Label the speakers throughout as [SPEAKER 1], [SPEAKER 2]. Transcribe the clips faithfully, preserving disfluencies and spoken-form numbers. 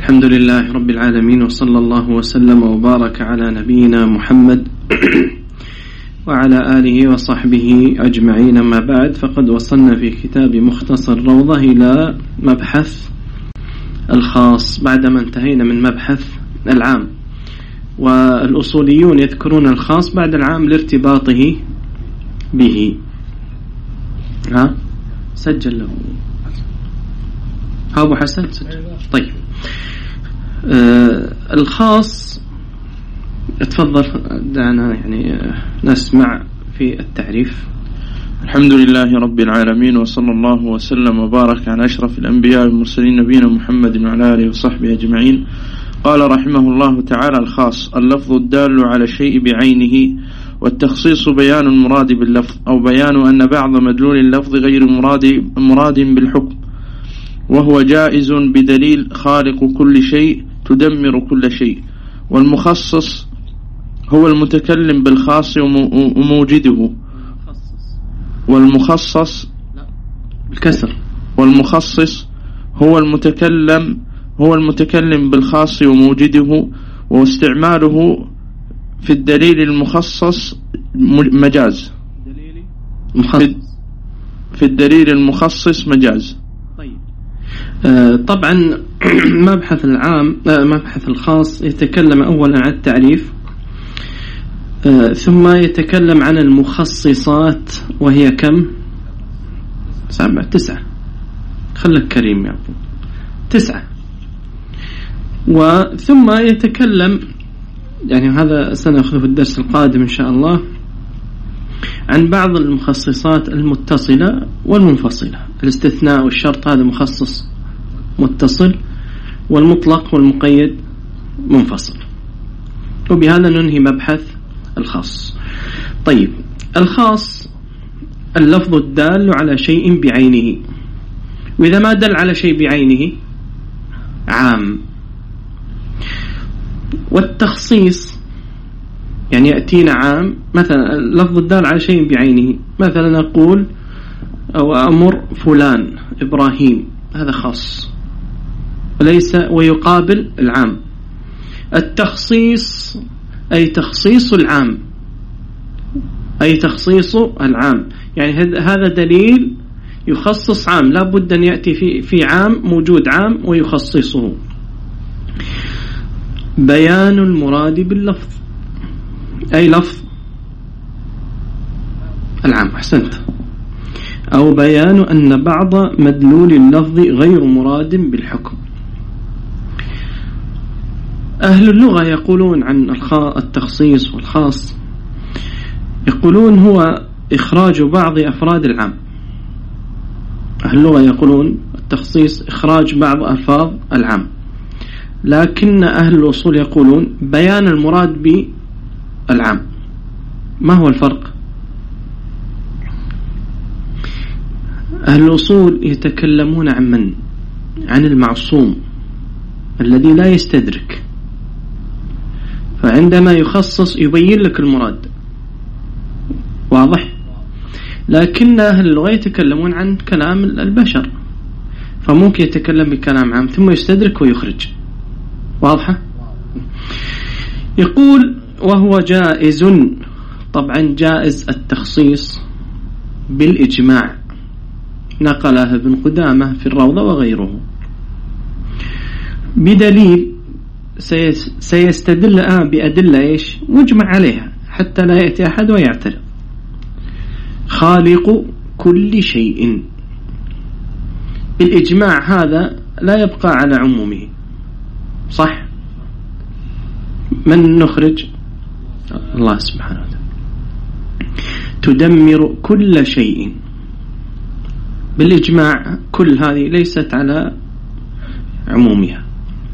[SPEAKER 1] الحمد لله رب العالمين، وصلى الله وسلم وبارك على نبينا محمد وعلى آله وصحبه أجمعين. ما بعد، فقد وصلنا في كتاب مختصر روضة إلى مبحث الخاص بعدما انتهينا من مبحث العام. والأصوليون يذكرون الخاص بعد العام لارتباطه به. ها سجل له ها أبو حسن سجل. طيب، آه الخاص اتفضل، دعنا يعني نسمع في التعريف.
[SPEAKER 2] الحمد لله رب العالمين، وصلى الله وسلم وبارك على أشرف الأنبياء والمرسلين نبينا محمد وعلى آله وصحبه أجمعين. قال رحمه الله تعالى: الخاص اللفظ الدال على الشيء بعينه، والتخصيص بيان المراد باللفظ أو بيان أن بعض مدلول اللفظ غير مراد مراد بالحكم، وهو جائز بدليل خالق كل شيء تدمر كل شيء. والمخصص هو المتكلم بالخاص وموجده، والمخصص
[SPEAKER 1] بالكسر
[SPEAKER 2] والمخصص هو المتكلم هو المتكلم بالخاص وموجده، واستعماله في الدليل المخصص مجاز في, في الدليل المخصص مجاز.
[SPEAKER 1] طيب، آه طبعا مبحث العام آه مبحث الخاص يتكلم أولا عن التعريف، آه ثم يتكلم عن المخصصات، وهي كم؟ سبعة تسعة خلك كريم يا أبو تسعة. وثم يتكلم، يعني هذا سنأخذه في الدرس القادم إن شاء الله، عن بعض المخصصات المتصلة والمنفصلة. الاستثناء والشرط هذا مخصص متصل، والمطلق والمقيد منفصل. وبهذا ننهي مبحث الخاص. طيب، الخاص اللفظ الدال على شيء بعينه، وإذا ما دل على شيء بعينه عام. والتخصيص يعني يأتينا عام، مثلا اللفظ الدال على شيء بعينه، مثلا نقول أو أمر فلان إبراهيم، هذا خاص وليس ويقابل العام. التخصيص أي تخصيص العام، أي تخصيص العام، يعني هذا دليل يخصص عام، لا بد أن يأتي في في عام موجود عام ويخصصه. بيان المراد باللفظ أي لفظ العام، أحسنت، أو بيان أن بعض مدلول اللفظ غير مراد بالحكم. أهل اللغة يقولون عن التخصيص والخاص، يقولون هو إخراج بعض أفراد العام. أهل اللغة يقولون التخصيص إخراج بعض ألفاظ العام، لكن أهل الأصول يقولون بيان المراد بالعام. ما هو الفرق؟ أهل الأصول يتكلمون عن من؟ عن المعصوم الذي لا يستدرك، فعندما يخصص يبين لك المراد، واضح؟ لكن أهل اللغة يتكلمون عن كلام البشر، فممكن يتكلم بكلام عام ثم يستدرك ويخرج، واضحة؟ يقول وهو جائز، طبعا جائز التخصيص بالإجماع، نقلها ابن قدامة في الروضة وغيره، بدليل سيستدل آه بأدلة إيش مجمع عليها حتى لا يأتي أحد ويعترض. خالق كل شيء، الإجماع هذا لا يبقى على عمومه، صح؟ من نخرج؟ الله سبحانه وتعالى. تدمر كل شيء بالإجماع، كل هذه ليست على عمومها،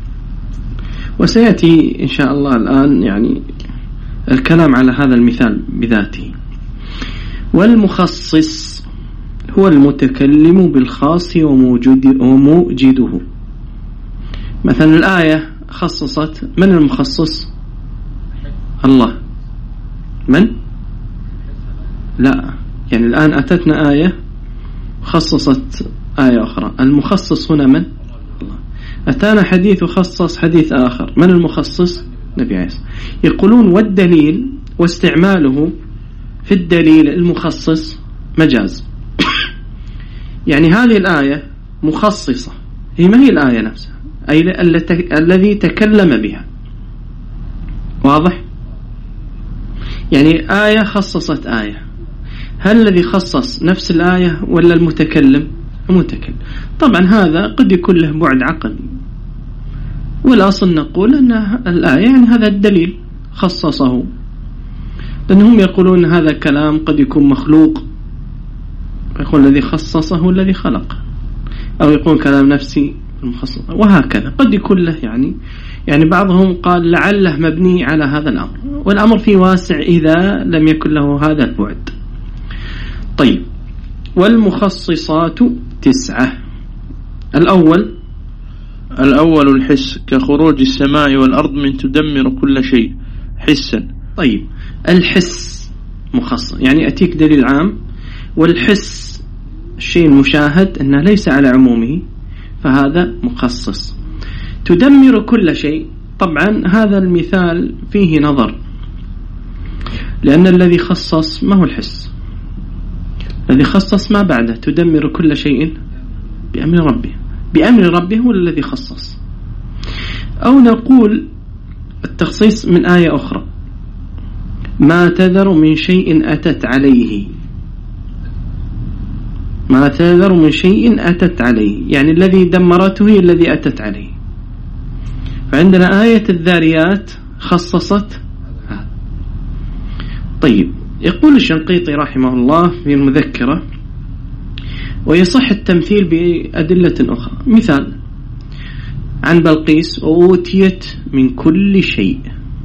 [SPEAKER 1] وسيأتي إن شاء الله الآن يعني الكلام على هذا المثال بذاته. والمخصص هو المتكلم بالخاص وموجده. مثلا الآية خصصت، من المخصص؟ الله. من؟ لا، يعني الآن أتتنا آية خصصت آية أخرى، المخصص هنا من؟ الله. أتانا حديث وخصص حديث آخر، من المخصص؟ نبي عيسى. يقولون والدليل واستعماله في الدليل المخصص مجاز. يعني هذه الآية مخصصة، هي ما هي الآية نفسها، أي الذي تكلم بها. واضح؟ يعني آية خصصت آية، هل الذي خصص نفس الآية ولا المتكلم؟ المتكلم. طبعا هذا قد يكون له بعد عقلي، والأصل نقول أن الآية يعني هذا الدليل خصصه، لأنهم يقولون هذا كلام قد يكون مخلوق، يقول الذي خصصه الذي خلق، أو يقول كلام نفسي المخصص، وهكذا قد يكون له يعني يعني بعضهم قال لعله مبني على هذا الأمر، والأمر فيه واسع إذا لم يكن له هذا البعد. طيب، والمخصصات تسعة. الأول
[SPEAKER 2] الأول الحس، كخروج السماء والأرض من تدمر كل شيء حسا.
[SPEAKER 1] طيب، الحس مخصص، يعني أتيك دليل عام، والحس الشيء المشاهد أنه ليس على عمومه، فهذا مخصص. تدمر كل شيء، طبعا هذا المثال فيه نظر، لأن الذي خصص ما هو الحس، الذي خصص ما بعده، تدمر كل شيء بأمر ربه، بأمر ربه هو الذي خصص. أو نقول التخصيص من آية أخرى، ما تذر من شيء أتت عليه، ما تذر من شيء أتت عليه، يعني الذي دمرته هي الذي أتت عليه. فعندنا آية الذاريات خصصت هذا. طيب، يقول الشنقيطي رحمه الله في المذكرة: ويصح التمثيل بأدلة أخرى. مثال عن بلقيس: وأوتيت من كل شيء.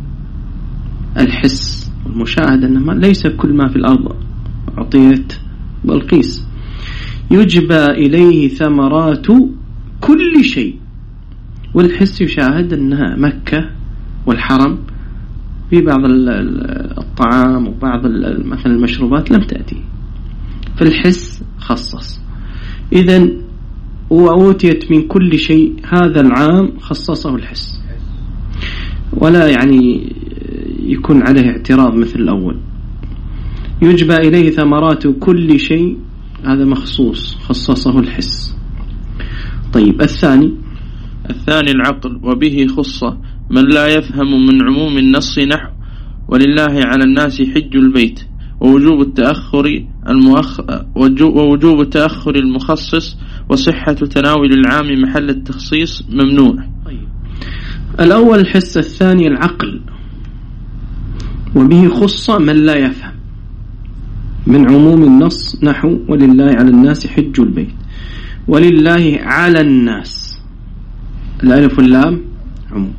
[SPEAKER 1] الحس والمشاهدة أنما ليس كل ما في الأرض أعطيت بلقيس. يجبى إليه ثمرات كل شيء، والحس يشاهد أنها مكة والحرم في بعض الطعام وبعض مثلا المشروبات لم تأتي، فالحس خصص. إذن وأوتيت من كل شيء، هذا العام خصصه الحس، ولا يعني يكون عليه اعتراض مثل الأول. يجبى إليه ثمرات كل شيء، هذا مخصوص خصصه الحس. طيب، الثاني
[SPEAKER 2] الثاني العقل، وبه خصة من لا يفهم من عموم النص نحو ولله على الناس حج البيت، ووجوب التأخر المؤخ... ووجوب التأخر المخصص، وصحة تناول العام محل التخصيص ممنوع.
[SPEAKER 1] طيب، الأول الحس، الثاني العقل، وبه خصة من لا يفهم من عموم النص نحو ولله على الناس حج البيت. ولله على الناس، الألف واللام عموم.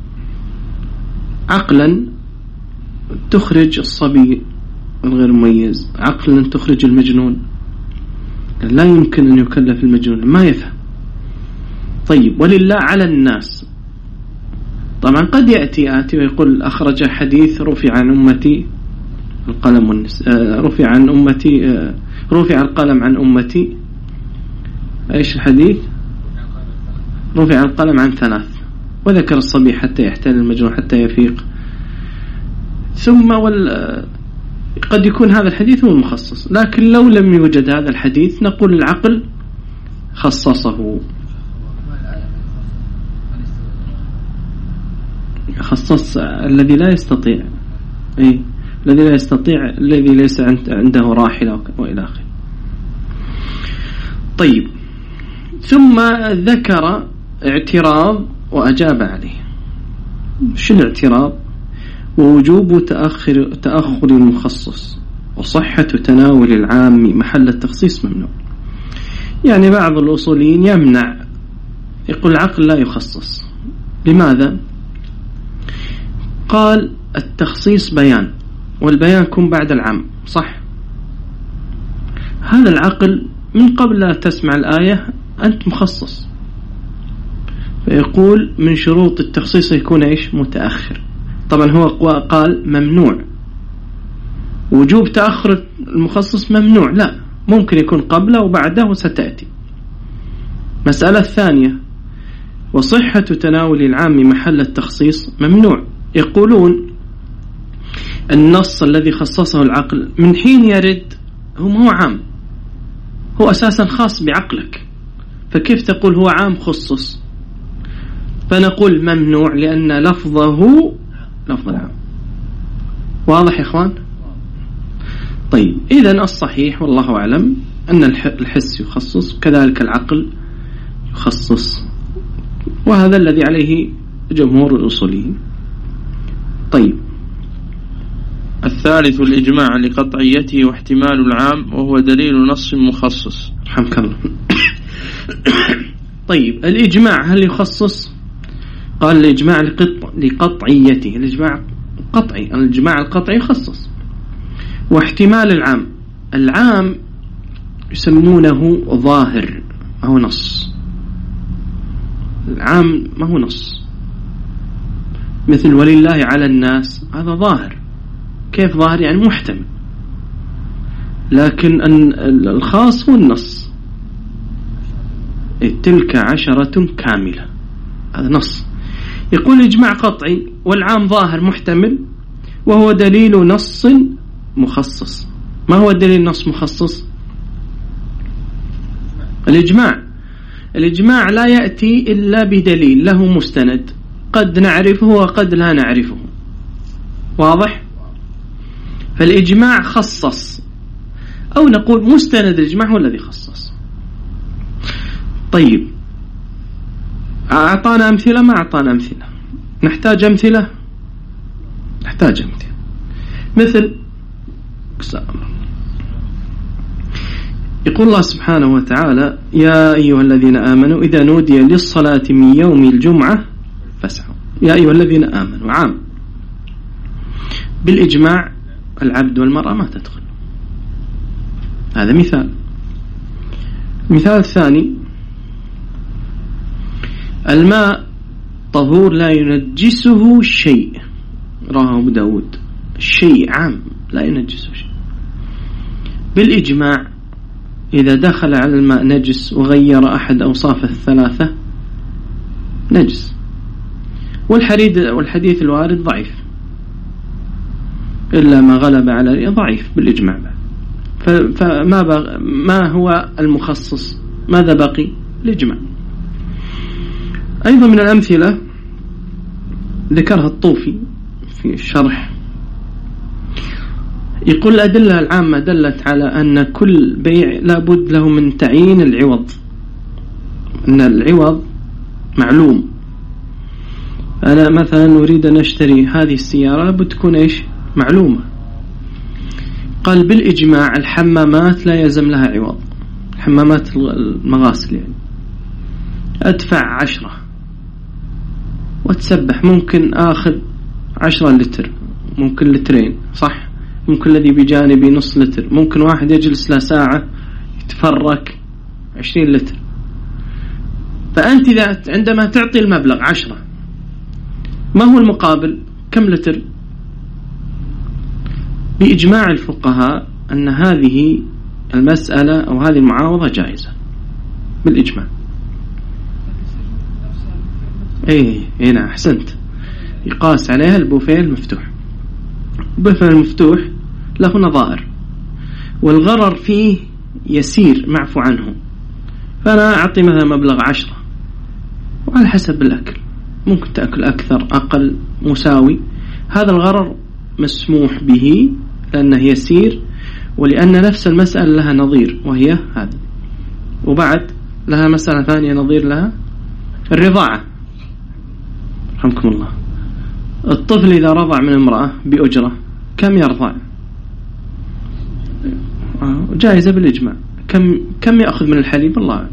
[SPEAKER 1] عقلا تخرج الصبي الغير مميز، عقلا تخرج المجنون، لا يمكن أن يكلف المجنون ما يفهم. طيب، ولله على الناس، طبعا قد يأتي آتي ويقول أخرج حديث رفع عن أمتي القلم والنس... رفع عن أمتي رفع القلم عن أمتي. إيش الحديث؟ رفع القلم عن ثلاث، وذكر الصبي حتى يحتل المجنون حتى يفيق. ثم وال... قد يكون هذا الحديث هو المخصص، لكن لو لم يوجد هذا الحديث نقول العقل خصصه. خصص الذي لا يستطيع، أي الذي لا يستطيع، الذي ليس عنده راحلة وإلى آخره. طيب، ثم ذكر اعتراض وأجاب عليه. شو الاعتراض؟ ووجوب تأخر تأخر المخصص، وصحة تناول العام محل التخصيص ممنوع. يعني بعض الأصوليين يمنع، يقول العقل لا يخصص. لماذا؟ قال التخصيص بيان، والبيان يكون بعد العام، صح؟ هذا العقل من قبل لا تسمع الآية أنت مخصص، فيقول من شروط التخصيص يكون إيش؟ متأخر. طبعا هو قال ممنوع، وجوب تأخر المخصص ممنوع، لا، ممكن يكون قبله وبعده وستأتي. مسألة الثانية، وصحة تناول العام محل التخصيص ممنوع. يقولون النص الذي خصصه العقل من حين يرد هو ما هو عام، هو أساسا خاص بعقلك، فكيف تقول هو عام خصص؟ فنقول ممنوع لأن لفظه لفظ العام. واضح يا إخوان؟ طيب إذن الصحيح والله أعلم أن الحس يخصص كذلك العقل يخصص، وهذا الذي عليه جمهور الأصوليين. طيب
[SPEAKER 2] الثالث الإجماع لقطعيته واحتمال العام وهو دليل نص مخصص.
[SPEAKER 1] حمك الله. طيب الإجماع هل يخصص؟ قال الإجماع لقطعيته، الإجماع قطعي، الإجماع القطعي يخصص. واحتمال العام، العام يسمونه ظاهر ما هو نص، العام ما هو نص، مثل ولله على الناس هذا ظاهر. كيف ظاهر؟ يعني محتمل. لكن الخاص هو النص، تلك عشرة كاملة هذا نص. يقول إجماع قطعي والعام ظاهر محتمل وهو دليل نص مخصص. ما هو دليل نص مخصص؟ الإجماع الإجماع لا يأتي إلا بدليل له مستند، قد نعرفه وقد لا نعرفه. واضح؟ فالإجماع خصص، أو نقول مستند الإجماع هو الذي خصص. طيب أعطانا أمثلة؟ ما أعطانا أمثلة. نحتاج أمثلة؟ نحتاج أمثلة. مثل يقول الله سبحانه وتعالى يا أيها الذين آمنوا إذا نودي للصلاة من يوم الجمعة فاسعوا. يا أيها الذين آمنوا عام، بالإجماع العبد والمرأة ما تدخل. هذا مثال. مثال الثاني الماء طهور لا ينجسه شيء، رواه أبو داود. الشيء عام لا ينجسه شيء. بالإجماع إذا دخل على الماء نجس وغير أحد أوصافه الثلاثة نجس. والحديث والحديث الوارد ضعيف إلا ما غلب على ضعيف بالإجماع. فما بغ... ما هو المخصص؟ ماذا بقي؟ الإجماع. أيضا من الأمثلة ذكرها الطوفي في الشرح، يقول الأدلة العامة دلت على أن كل بيع لابد له من تعيين العوض، أن العوض معلوم. أنا مثلا أريد أن أشتري هذه السيارة بتكون إيش؟ معلومة. قال بالإجماع الحمامات لا يلزم لها عوض، الحمامات المغاسل يعني أدفع عشرة وتسبح، ممكن آخذ عشرة لتر، ممكن لترين، صح؟ ممكن الذي بجانبي نص لتر، ممكن واحد يجلس له ساعة يتفرك عشرين لتر. فأنت إذا عندما تعطي المبلغ عشرة ما هو المقابل؟ كم لتر؟ بإجماع الفقهاء أن هذه المسألة أو هذه المعاوضة جائزة بالإجماع. إيه هنا أحسنت، يقاس عليها البوفيه المفتوح. البوفيه المفتوح له نظائر والغرر فيه يسير معفو عنه، فأنا أعطي مثلا مبلغ عشرة وعلى حسب الأكل ممكن تأكل أكثر أقل مساوي، هذا الغرر مسموح به لأنه يسير ولأن نفس المسألة لها نظير وهي هذا. وبعد لها مسألة ثانية نظير لها الرضاعة، رحمكم الله. الطفل إذا رضع من امرأة بأجرة كم يرضع؟ جائزة بالإجماع. كم كم يأخذ من الحليب؟ الله.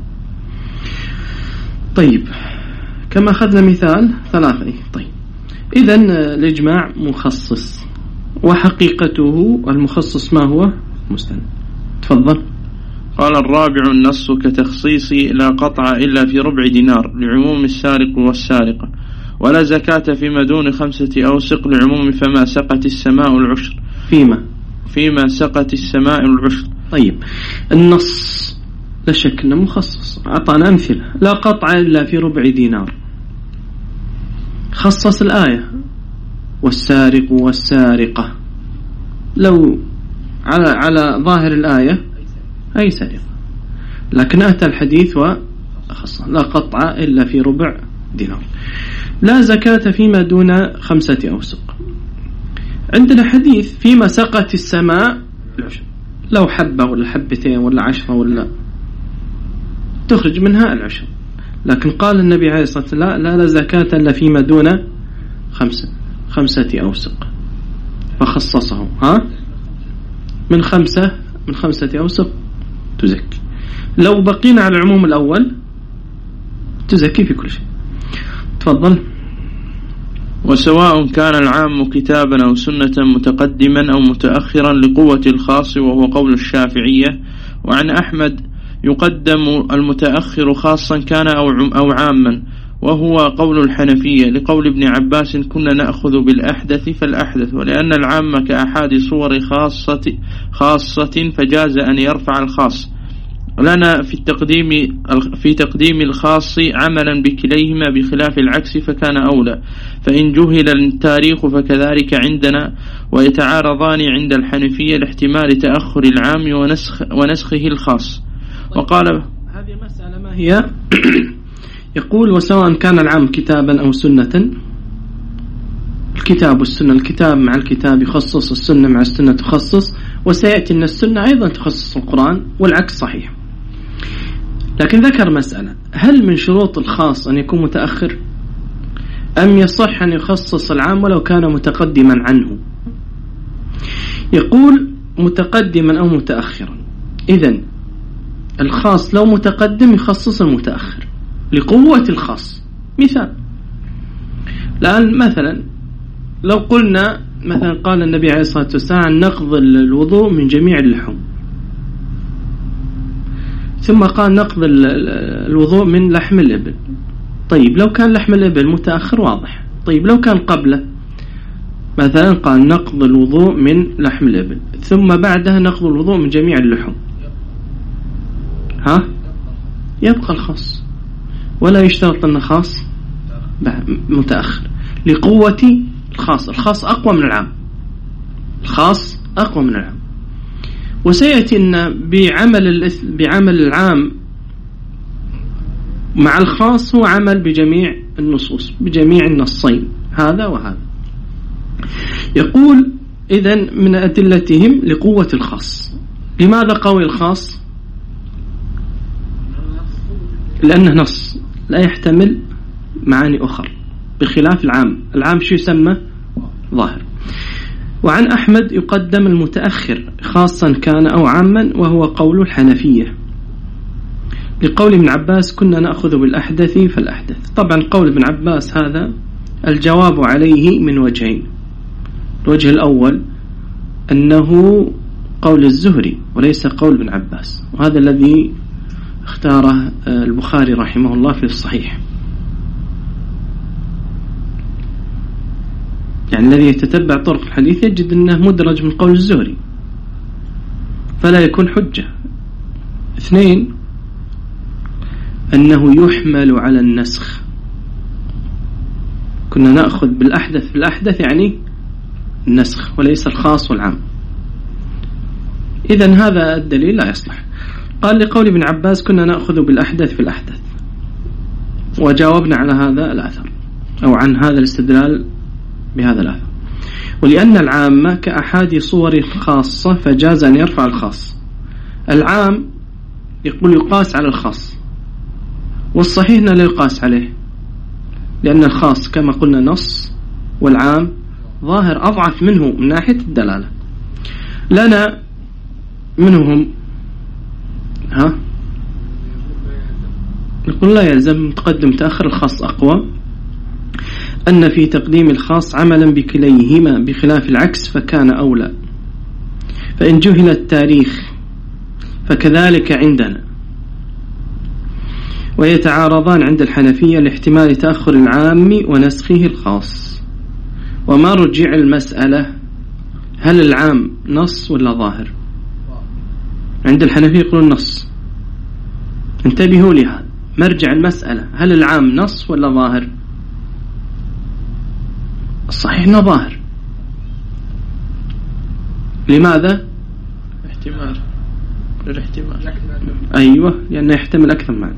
[SPEAKER 1] طيب كما أخذنا مثال ثلاثة. طيب إذن الإجماع مخصص، وحقيقته المخصص ما هو؟ مستند. تفضل.
[SPEAKER 2] قال الرابع النص كتخصيص لا قطع إلا في ربع دينار لعموم السارق والسارقة، ولا زكاة فيما دون خمسة أوسق لعموم فما سقت السماء العشر.
[SPEAKER 1] فيما
[SPEAKER 2] فيما سقت السماء العشر.
[SPEAKER 1] طيب النص لا شك أنه مخصص، أعطانا أمثلة. لا قطع إلا في ربع دينار، خصص الآية والسارق والسارقة، لو على على ظاهر الآية أي سرقة، لكن أتى الحديث وخص لا قطع إلا في ربع دينار، لا زكاة فيما دون خمسة أوسق. عندنا حديث فيما سقت السماء العشر، لو حبة ولا حبتين ولا عشرة ولا تخرج منها العشر، لكن قال النبي عليه الصلاة والسلام لا لا زكاة إلا فيما دون خمسة خمسة أوسق، فخصصه ها من خمسة من خمسة أوسق تزكي. لو بقينا على العموم الأول تزكي في كل شيء. تفضل.
[SPEAKER 2] وسواء كان العام كتابا أو سنة متقدما أو متأخرا لقوة الخاص، وهو قول الشافعية. وعن أحمد يقدم المتأخر خاصا كان أو عاما، وهو قول الحنفية لقول ابن عباس كنا نأخذ بالأحدث فالأحدث، ولأن العام كأحد صور خاصة خاصة فجاز أن يرفع الخاص. لنا في التقديم في تقديم الخاص عملا بكليهما بخلاف العكس فكان أولى، فإن جهل التاريخ فكذلك عندنا، ويتعارضان عند الحنفية لاحتمال تأخر العام ونسخ ونسخه الخاص. وقال
[SPEAKER 1] هذه المسألة ما هي؟ يقول وسواء كان العام كتابا أو سنة، الكتاب والسنة، الكتاب مع الكتاب يخصص، السنة مع السنة تخصص، وسيأتي أن السنة أيضا تخصص القرآن والعكس صحيح. لكن ذكر مسألة، هل من شروط الخاص أن يكون متأخر أم يصح أن يخصص العام ولو كان متقدما عنه؟ يقول متقدما أو متأخرا. إذن الخاص لو متقدم يخصص المتأخر لقوة الخاص. مثال الآن مثلا لو قلنا مثلا قال النبي عليه الصلاة والسلام نقض الوضوء من جميع اللحوم، ثم قال نقض الوضوء من لحم الإبل. طيب لو كان لحم الإبل متأخر واضح. طيب لو كان قبله مثلا قال نقض الوضوء من لحم الإبل، ثم بعدها نقض الوضوء من جميع اللحوم، ها يبقى الخاص، ولا يشترط أن خاص متأخر لقوة الخاص. الخاص أقوى من العام، الخاص أقوى من العام. وسيأتي أن بعمل بعمل العام مع الخاص هو عمل بجميع النصوص، بجميع النصين هذا وهذا. يقول إذن من أدلتهم لقوة الخاص. لماذا قوي الخاص؟ لأنه نص لا يحتمل معاني أخرى بخلاف العام. العام شو يسمى؟ ظاهر. وعن أحمد يقدم المتأخر خاصا كان أو عاما، وهو قول الحنفية لقول ابن عباس كنا نأخذ بالأحدث فالأحدث. طبعا قول ابن عباس هذا الجواب عليه من وجهين. الوجه الأول أنه قول الزهري وليس قول ابن عباس، وهذا الذي اختاره البخاري رحمه الله في الصحيح، يعني الذي يتتبع طرق الحديث يجد أنه مدرج من قول الزهري فلا يكون حجة. اثنين أنه يحمل على النسخ، كنا نأخذ بالأحدث بالأحدث يعني النسخ وليس الخاص والعام. إذن هذا الدليل لا يصلح. قال لقول ابن عباس كنا نأخذ بالأحدث في الأحدث، وجاوبنا على هذا الأثر أو عن هذا الاستدلال بهذا الأثر. ولأن العامة كأحد صور خاصة فجاز أن يرفع الخاص. العام يقول يقاس على الخاص، والصحيح لا يقاس عليه، لأن الخاص كما قلنا نص والعام ظاهر أضعف منه من ناحية الدلالة. لنا منهم ها نقول لا يلزم متقدم تأخر، الخاص أقوى، أن في تقديم الخاص عملا بكليهما بخلاف العكس فكان أولى. فإن جهل التاريخ فكذلك عندنا. ويتعارضان عند الحنفية لاحتمال تأخر العام ونسخه الخاص. وما رجع المسألة هل العام نص ولا ظاهر؟ عند الحنفية يقولون نص. انتبهوا لهذا، مرجع المسألة هل العام نص ولا ظاهر؟ الصحيح أنه ظاهر. لماذا؟
[SPEAKER 2] احتمال للاحتمال.
[SPEAKER 1] أيوة، لأنه يحتمل أكثر معنى.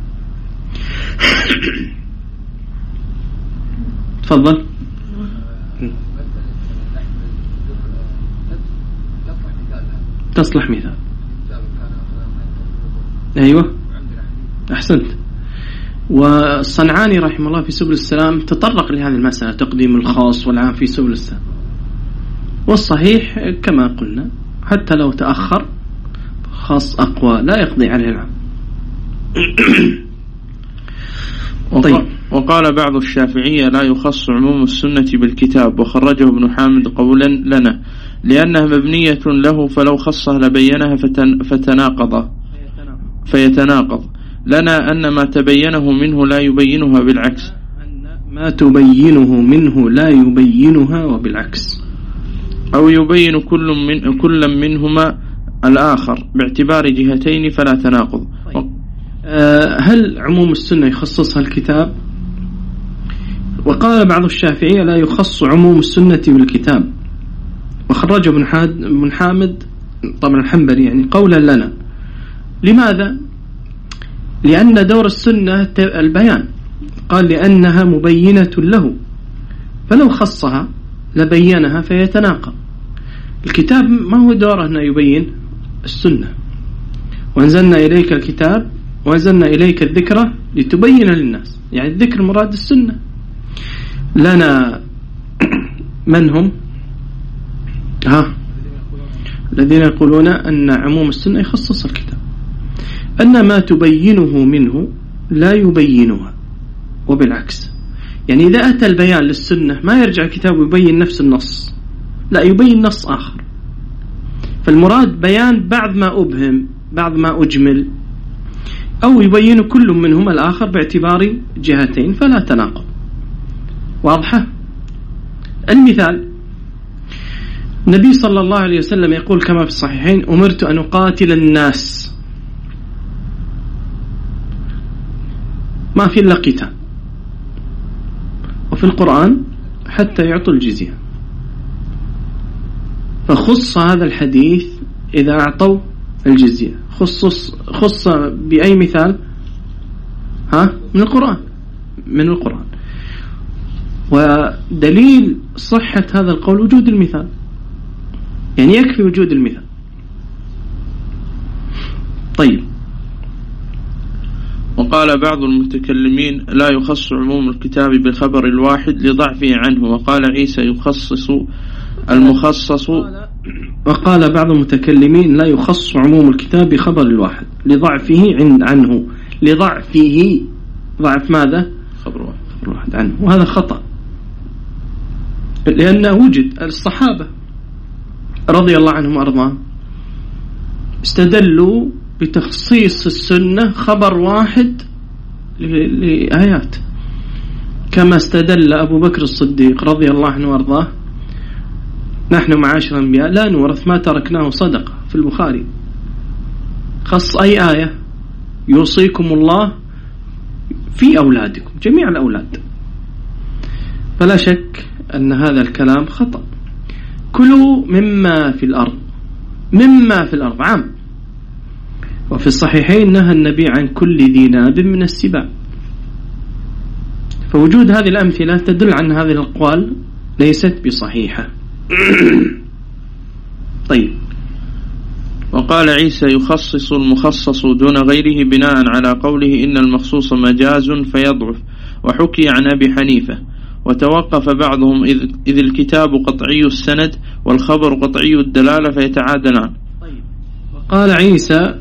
[SPEAKER 1] تفضل. تصلح مثال. أيوة أحسنت. والصنعاني رحمه الله في سبل السلام تطرق لهذه المسألة، تقديم الخاص والعام في سبل السلام. والصحيح كما قلنا حتى لو تأخر خاص أقوى لا يقضي عليه العام.
[SPEAKER 2] طيب. وقال بعض الشافعية لا يخص عموم السنة بالكتاب، وخرجه ابن حامد قولا لنا لأنها مبنية له فلو خصها لبينها فتن فتناقض فيتناقض لنا أن ما تبينه منه لا يبينها بالعكس،
[SPEAKER 1] ما تبينه منه لا يبينها وبالعكس،
[SPEAKER 2] أو يبين كل من كل منهما الآخر باعتبار جهتين فلا تناقض.
[SPEAKER 1] طيب. أه هل عموم السنة يخصصها الكتاب؟ وقال بعض الشافعية لا يخص عموم السنة بالكتاب، وخرج ابن حامد طبعا الحنبلي يعني قولا لنا. لماذا؟ لأن دور السنة البيان، قال لأنها مبينة له فلو خصها لبينها فيتناقض. الكتاب ما هو دوره أنه يبين السنة، وأنزلنا إليك الكتاب وأنزلنا إليك الذكرى لتبين للناس، يعني الذكر مراد السنة. لنا من هم؟ ها الذين يقولون أن عموم السنة يخصص الكتاب، أن ما تبينه منه لا يبينها وبالعكس. يعني إذا أتى البيان للسنة ما يرجع الكتاب يبين نفس النص، لا يبين نص آخر. فالمراد بيان بعض ما أبهم بعض ما أجمل، أو يبين كل منهما الآخر باعتبار جهتين فلا تناقض. واضحة؟ المثال النبي صلى الله عليه وسلم يقول كما في الصحيحين أمرت أن أقاتل الناس، ما في إلا قتال. وفي القرآن حتى يعطوا الجزية، فخص هذا الحديث إذا أعطوا الجزية، خصص خص بأي مثال؟ ها من القرآن من القرآن ودليل صحة هذا القول وجود المثال، يعني يكفي وجود المثال. طيب.
[SPEAKER 2] وقال بعض المتكلمين لا يخص عموم الكتاب بالخبر الواحد لضعفه عنه، وقال عيسى يخصص المخصص.
[SPEAKER 1] وقال بعض المتكلمين لا يخص عموم الكتاب بخبر الواحد لضعفه عنه. لضعفه، ضعف ماذا؟
[SPEAKER 2] خبر واحد.
[SPEAKER 1] خبر واحد عنه، وهذا خطأ، لأنه وجد الصحابة رضي الله عنهم وأرضاهم استدلوا بتخصيص السنة خبر واحد لآيات، كما استدل أبو بكر الصديق رضي الله عنه وأرضاه نحن معاشر الأنبياء لا نورث ما تركناه صدقة في البخاري، خص أي آية؟ يوصيكم الله في أولادكم، جميع الأولاد. فلا شك أن هذا الكلام خطأ. كلوا مما في الأرض، مما في الأرض عام. وفي الصحيحين نهى النبي عن كل ذي ناب من السباع. فوجود هذه الأمثلة تدل عن هذه الأقوال ليست بصحيحة. طيب.
[SPEAKER 2] وقال عيسى يخصص المخصص دون غيره بناء على قوله إن المخصوص مجاز فيضعف، وحكي عن أبي حنيفة. وتوقف بعضهم إذ, إذ الكتاب قطعي السند والخبر قطعي الدلالة فيتعادلان.
[SPEAKER 1] طيب. وقال عيسى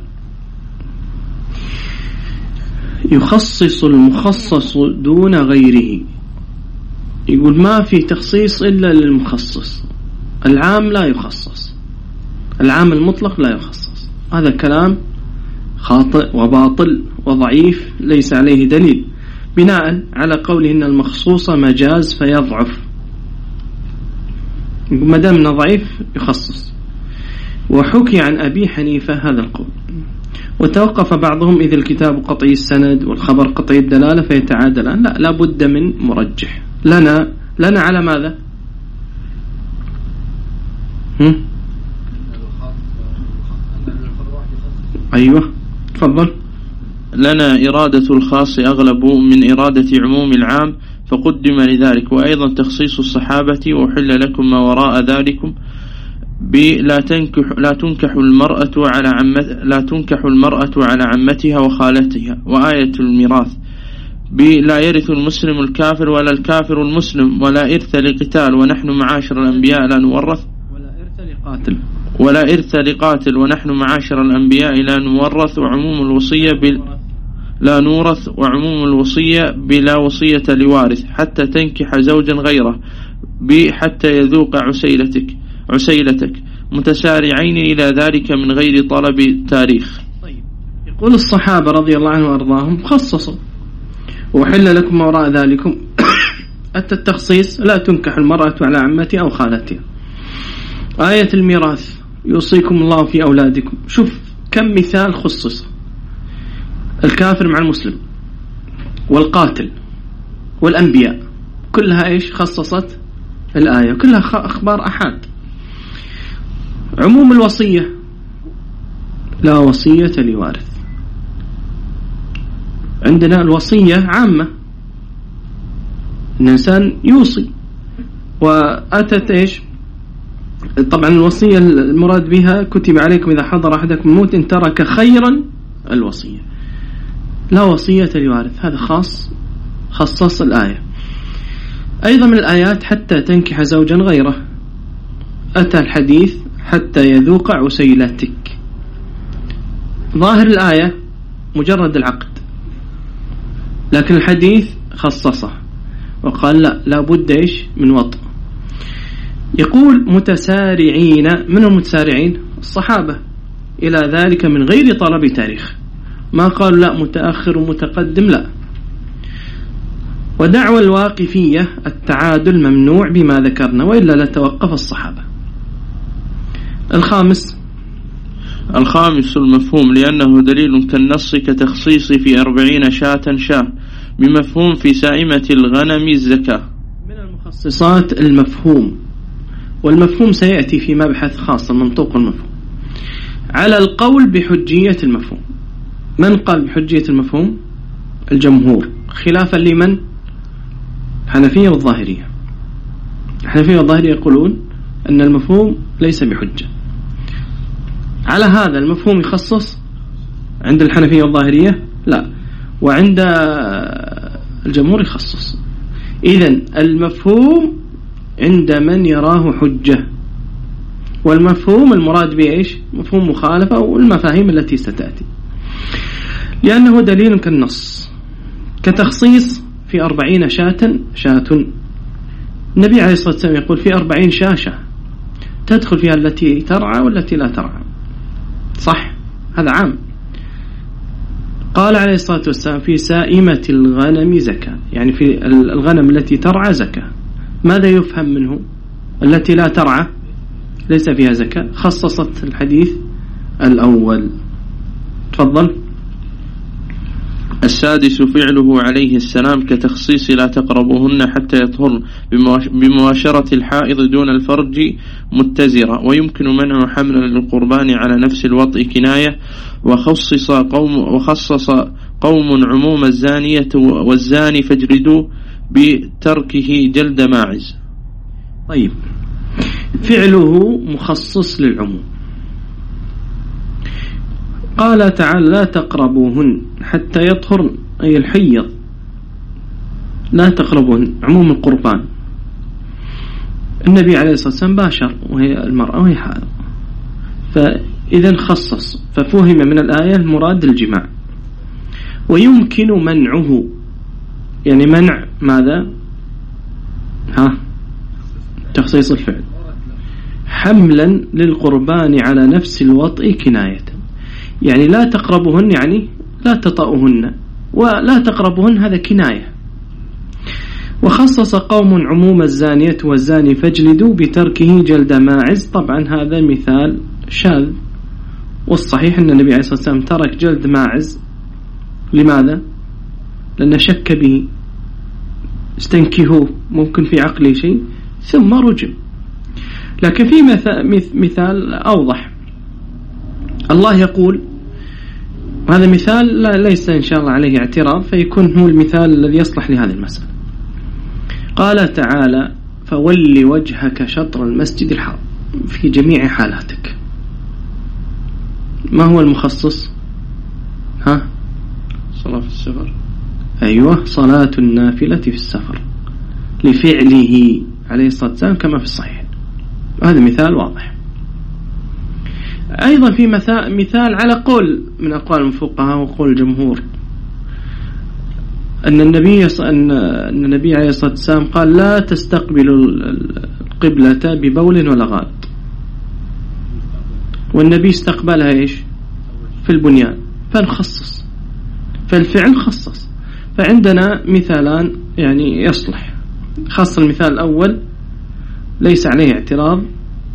[SPEAKER 1] يخصص المخصص دون غيره، يقول ما في تخصيص إلا للمخصص، العام لا يخصص، العام المطلق لا يخصص. هذا كلام خاطئ وباطل وضعيف ليس عليه دليل، بناء على قوله إن المخصوص مجاز فيضعف، ما دام انه ضعيف يخصص. وحكي عن أبي حنيفة هذا القول. وتوقف بعضهم إذ الكتاب قطعي السند والخبر قطعي الدلالة فيتعادلان. لا، لا بد من مرجح. لنا لنا على ماذا؟ هم؟ أيوة تفضل.
[SPEAKER 2] لنا إرادة الخاص أغلب من إرادة عموم العام فقدم لذلك. وأيضا تخصيص الصحابة وحل لكم ما وراء ذلكم لا تنكح لا تنكح المرأة على عمت لا تنكح المرأة على عمتها وخالتها. وآية الميراث لا يرث المسلم الكافر ولا الكافر المسلم ولا إرث لقتال ونحن معاشر الأنبياء لا نورث
[SPEAKER 1] ولا إرث لقاتل
[SPEAKER 2] ولا إرث لقاتل ونحن معاشر الأنبياء لا نورث. وعموم الوصية بال لا نورث وعموم الوصية بلا وصية لوارث حتى تنكح زوجا غيره حتى يذوق عسيلتك عسيلتك متسارعين إلى ذلك من غير طلب تاريخ.
[SPEAKER 1] طيب يقول الصحابة رضي الله عنهم وأرضاهم خصصوا وحل لكم ما وراء ذلكم. أتى التخصيص لا تنكح المرأة على عمتها أو خالتها. آية الميراث يوصيكم الله في أولادكم. شوف كم مثال خصص: الكافر مع المسلم والقاتل والأنبياء، كلها إيش خصصت الآية، كلها أخبار أحاد. عموم الوصية لا وصية لوارث. عندنا الوصية عامة، الإنسان يوصي، وأتت إيش طبعا الوصية المراد بها كتب عليكم إذا حضر أحدكم الموت إن ترك خيرا الوصية. لا وصية لوارث هذا خاص خصص الآية. أيضا من الآيات حتى تنكح زوجا غيره. أتى الحديث حتى يذوق عسيلتك. ظاهر الآية مجرد العقد، لكن الحديث خصصه وقال لا لابد إيش من وطء. يقول متسارعين، من المتسارعين؟ الصحابة إلى ذلك من غير طلب تاريخ، ما قالوا لا متأخر ومتقدم، لا. ودعوى الواقفية التعادل ممنوع بما ذكرنا وإلا لتوقف الصحابة. الخامس
[SPEAKER 2] الخامس المفهوم لأنه دليل كالنص كتخصيص في أربعين شاة شاة بمفهوم في سائمة الغنم الزكاة.
[SPEAKER 1] من المخصصات المفهوم، والمفهوم سيأتي في مبحث خاص المنطوق المفهوم. على القول بحجية المفهوم. من قال بحجية المفهوم؟ الجمهور، خلافا لمن؟ الحنفية والظاهرية. الحنفية والظاهرية يقولون أن المفهوم ليس بحجة. على هذا المفهوم يخصص عند الحنفية والظاهرية لا، وعند الجمهور يخصص. إذن المفهوم عند من يراه حجة، والمفهوم المراد به إيش؟ مفهوم مخالفة والمفاهيم التي ستأتي، لأنه دليل كالنص كتخصيص في أربعين شاة شاة. النبي عليه الصلاة والسلام يقول في أربعين شاشة تدخل فيها التي ترعى والتي لا ترعى، صح؟ هذا عام. قال عليه الصلاة والسلام في سائمة الغنم زكاة، يعني في الغنم التي ترعى زكاة. ماذا يفهم منه؟ التي لا ترعى ليس فيها زكاة. خصصت الحديث الأول. تفضل.
[SPEAKER 2] السادس فعله عليه السلام كتخصيص لا تقربوهن حتى يطهرن بمباشرة الحائض دون الفرج متزرة، ويمكن منع حملا للقربان على نفس الوطء كناية. وخصص قوم وخصص قوم عموم الزانية والزاني فاجردوا بتركه جلد ماعز.
[SPEAKER 1] طيب فعله مخصص للعموم. قال تعالى لا تقربوهن حتى يطهرن، أي الحيض لا تقربوهن، عموم القربان. النبي عليه الصلاة والسلام باشر وهي المرأة وهي حائض، فإذا خصص، ففهم من الآية المراد الجماع. ويمكن منعه، يعني منع ماذا؟ ها تخصيص الفعل. حملا للقربان على نفس الوطء كناية، يعني لا تقربهن يعني لا تطأهن، ولا تقربهن هذا كناية. وخصص قوم عموم الزانية والزاني فاجلدوا بتركه جلد ماعز. طبعا هذا مثال شاذ، والصحيح أن النبي عليه الصلاة والسلام ترك جلد ماعز. لماذا؟ لأن شك به، استنكهوه، ممكن في عقله شيء، ثم رجم. لكن في مثال أوضح. الله يقول، هذا مثال لا ليس إن شاء الله عليه اعتراض، فيكون هو المثال الذي يصلح لهذه المسألة. قال تعالى: فول وجهك شطر المسجد الحرام في جميع حالاتك. ما هو المخصص؟ ها؟
[SPEAKER 2] صلاة في السفر.
[SPEAKER 1] أيوة، صلاة النافلة في السفر لفعله عليه الصلاة والسلام كما في الصحيح. هذا مثال واضح. أيضا في مثال على قول من أقوال الفقهاء وقول الجمهور، أن النبي أن النبي عليه الصلاة والسلام قال: لا تستقبلوا القبلة ببول ولا غائط، والنبي استقبلها إيش؟ في البنيان، فنخصص، فالفعل خصص. فعندنا مثالان يعني يصلح، خاصة المثال الأول ليس عليه اعتراض،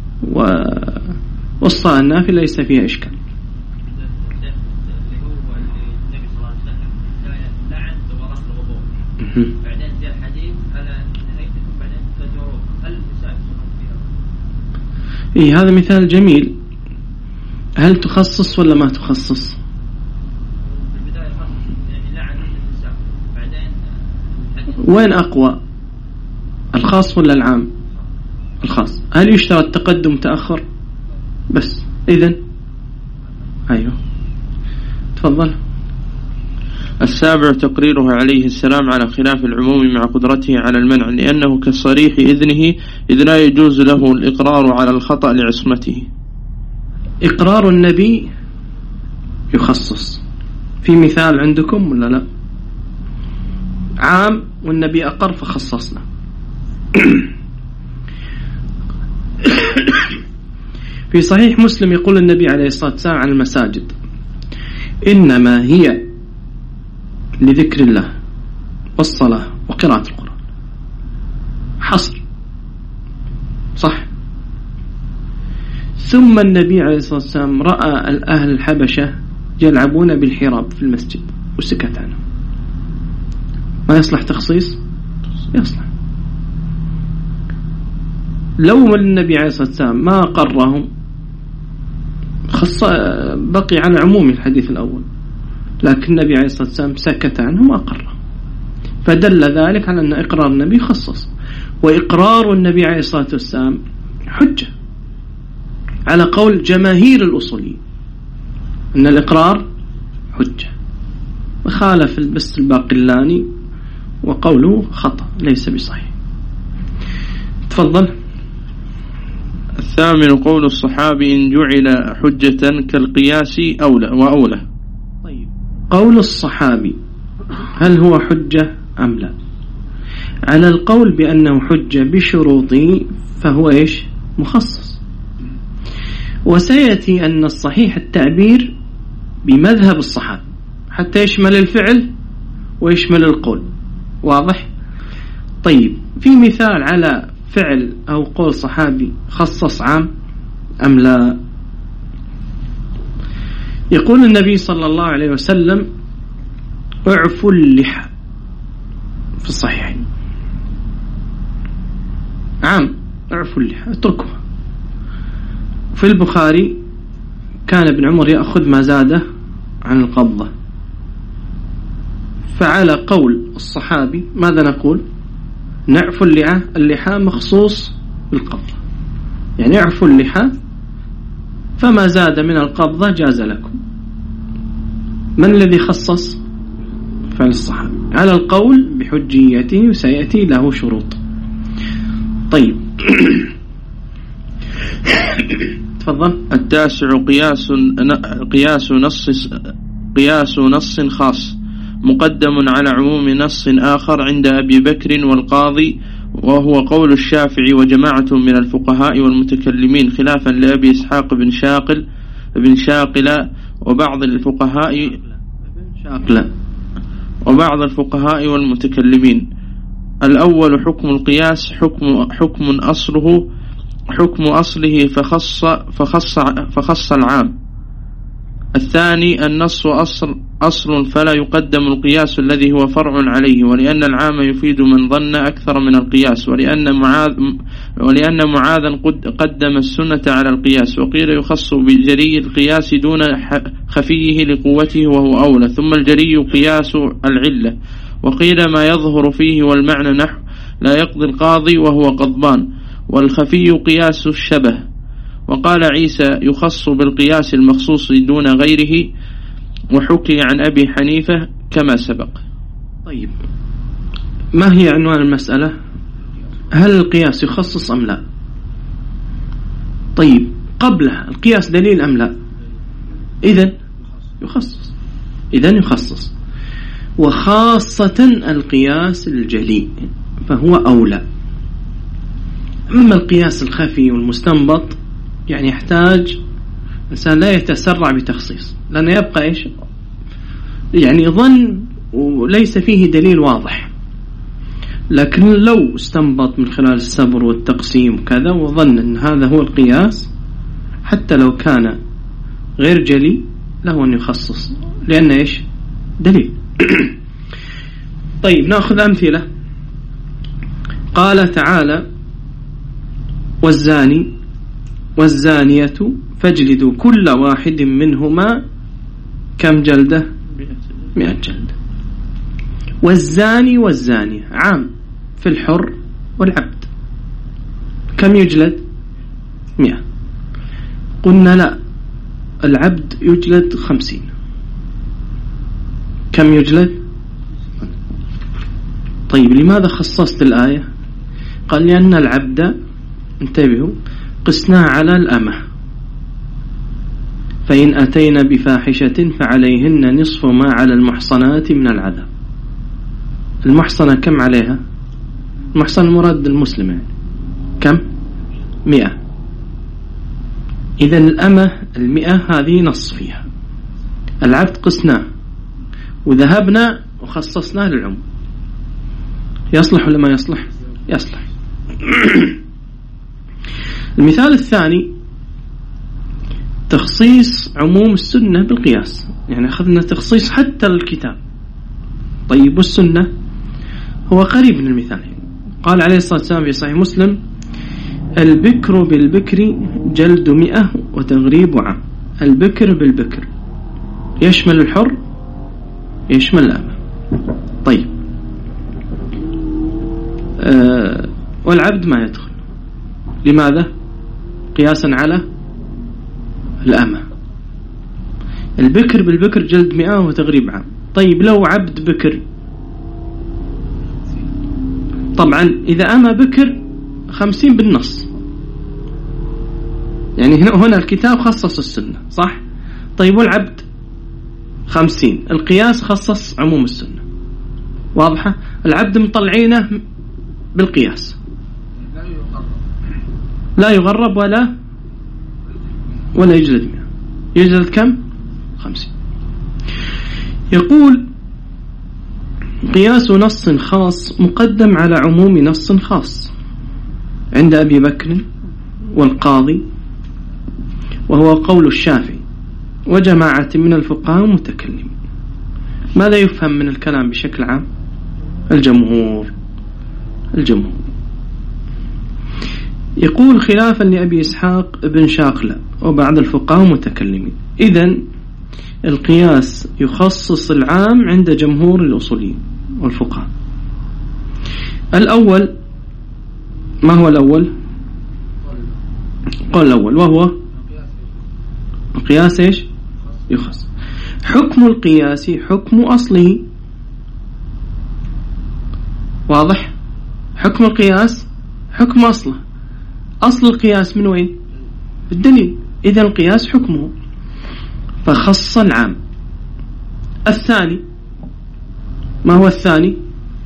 [SPEAKER 1] والصلاة النافلة ليس فيها إشكال.
[SPEAKER 3] بعدين جاء الحديث على نهايتكم بعدين تجرون هل النساء فيها؟
[SPEAKER 1] إيه، هذا مثال جميل. هل تخصص ولا ما تخصص؟
[SPEAKER 3] في البداية خصص يعني لعن النساء، بعدين
[SPEAKER 1] وين أقوى، الخاص ولا العام؟ الخاص. هل يشترط التقدم تأخر؟ بس إذن أيوه، تفضل.
[SPEAKER 2] السابع تقريره عليه السلام على خلاف العموم مع قدرته على المنع، لأنه كصريح إذنه إذ لا يجوز له الإقرار على الخطأ لعصمته.
[SPEAKER 1] إقرار النبي يخصص. في مثال عندكم ولا لا؟ عام والنبي أقر فخصصنا. في صحيح مسلم يقول النبي عليه الصلاة والسلام عن المساجد: إنما هي لذكر الله والصلاة وقراءة القرآن. حصر، صح؟ ثم النبي عليه الصلاة والسلام رأى الأهل الحبشة يلعبون بالحراب في المسجد وسكت عنهم. ما يصلح تخصيص؟ يصلح. لو النبي عليه الصلاة والسلام ما قرهم خص بقي على عموم الحديث الأول، لكن النبي عليه الصلاة والسلام سكت عنهم وأقرهم، فدل ذلك على أن إقرار النبي خصص. وإقرار النبي عليه الصلاة والسلام حجة على قول جماهير الأصوليين، أن الإقرار حجة. وخالف البس الباقلاني وقوله خطأ ليس بصحيح. تفضل.
[SPEAKER 2] الثامن قول الصحابي: إن جعل حجة كالقياس أولى وأولى.
[SPEAKER 1] طيب، قول الصحابي هل هو حجة أم لا؟ على القول بأنه حجة بشروطه فهو إيش؟ مخصص. وسيأتي أن الصحيح التعبير بمذهب الصحابة حتى يشمل الفعل ويشمل القول. واضح؟ طيب، في مثال على فعل أو قول صحابي خصص عام أم لا؟ يقول النبي صلى الله عليه وسلم: اعفوا اللحى في الصحيحين. عام، اعفوا اللحى، اتركوها. في البخاري كان ابن عمر يأخذ ما زاده عن القبضة. فعلى قول الصحابي ماذا نقول؟ نعفو اللحى، اللحى مخصوص بالقبضة، يعني اعفو اللحى فما زاد من القبضة جاز لكم. من الذي خصص؟ فعل الصحابي على القول بحجيته، وسيأتي له شروط. طيب. تفضل.
[SPEAKER 2] التاسع قياس قياس نص قياس نص خاص مقدم على عموم نص آخر عند أبي بكر والقاضي، وهو قول الشافعي وجماعة من الفقهاء والمتكلمين، خلافا لأبي إسحاق بن شاقل بن شاقلة وبعض الفقهاء وبعض الفقهاء والمتكلمين. الأول حكم القياس حكم حكم أصله حكم أصله فخص فخص فخص العام. الثاني النص أصل أصل فلا يقدم القياس الذي هو فرع عليه، ولأن العام يفيد من ظن أكثر من القياس، ولأن معاذ ولأن معاذا قدم السنة على القياس، وقيل يخص بجري القياس دون خفيه لقوته وهو أولى، ثم الجري قياس العلة، وقيل ما يظهر فيه والمعنى نحو لا يقضي القاضي وهو غضبان، والخفي قياس الشبه. وقال عيسى يخص بالقياس المخصوص دون غيره، وحكي عن أبي حنيفة كما سبق.
[SPEAKER 1] طيب، ما هي عنوان المسألة؟ هل القياس يخصص أم لا؟ طيب، قبلها القياس دليل أم لا؟ إذن يخصص، إذن يخصص، وخاصة القياس الجلي فهو أولى. أما القياس الخفي والمستنبط يعني يحتاج إنسان لا يتسرع بتخصيص، لأنه يبقى إيش؟ يعني ظن وليس فيه دليل واضح. لكن لو استنبط من خلال السبر والتقسيم وكذا وظن أن هذا هو القياس، حتى لو كان غير جلي له أن يخصص، لأن إيش؟ دليل. طيب، نأخذ أمثلة. قال تعالى: والزاني والزانية فاجلدوا كل واحد منهما كم جلدة؟ مئة جلدة. والزاني والزانية عام في الحر والعبد، كم يجلد؟ مئة. قلنا لا، العبد يجلد خمسين. كم يجلد؟ طيب، لماذا خصصت الآية؟ قال لأن العبد، انتبهوا، قسنا على الأمة، فإن أتينا بفاحشة فعليهن نصف ما على المحصنات من العذاب. المحصنة كم عليها؟ المحصن المراد المسلم يعني كم؟ مئة. إذن الأمة المئة هذه نص فيها. العبد قسناه وذهبنا وخصصناه للعموم. يصلح ولا ما يصلح؟ يصلح. المثال الثاني تخصيص عموم السنة بالقياس، يعني أخذنا تخصيص حتى الكتاب. طيب، والسنة هو قريب من المثال. قال عليه الصلاة والسلام في صحيح مسلم: البكر بالبكر جلد مئة وتغريب عام. البكر بالبكر يشمل الحر يشمل الأمة. طيب، أه والعبد ما يدخل. لماذا؟ قياسا على الأمة. البكر بالبكر جلد مئة وتغريب عام. طيب، لو عبد بكر، طبعا إذا أما بكر خمسين بالنص، يعني هنا الكتاب خصص السنة صح؟ طيب، والعبد خمسين، القياس خصص عموم السنة. واضحة؟ العبد مطلعينه بالقياس، لا يغرب ولا ولا يجلد مئة. يجلد كم؟ خمسين. يقول: قياس نص خاص مقدم على عموم نص خاص عند أبي بكر والقاضي، وهو قول الشافعي وجماعة من الفقهاء المتكلمين. ماذا يفهم من الكلام بشكل عام؟ الجمهور الجمهور يقول خلافا لأبي إسحاق بن شاقلة وبعض الفقهاء المتكلمين. إذن القياس يخصص العام عند جمهور الأصوليين والفقهاء. الأول، ما هو الأول؟ قول الأول، وهو القياس إيش؟ يخص. حكم القياس حكم أصله. واضح؟ حكم القياس حكم أصله. أصل القياس من وين؟ بالدليل. إذا القياس حكمه، فخص العام. الثاني، ما هو الثاني؟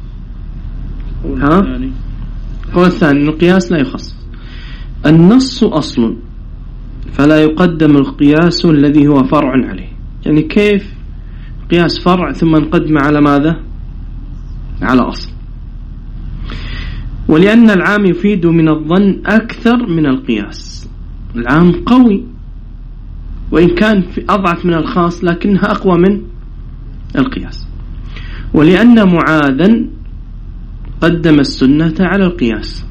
[SPEAKER 1] ها؟ هو الثاني القياس لا يخص. النص أصل فلا يقدم القياس الذي هو فرع عليه. يعني كيف قياس فرع ثم نقدم على ماذا؟ على أصل. ولأن العام يفيد من الظن أكثر من القياس. العام قوي وإن كان في أضعف من الخاص، لكنها أقوى من القياس. ولأن معاذا قدم السنة على القياس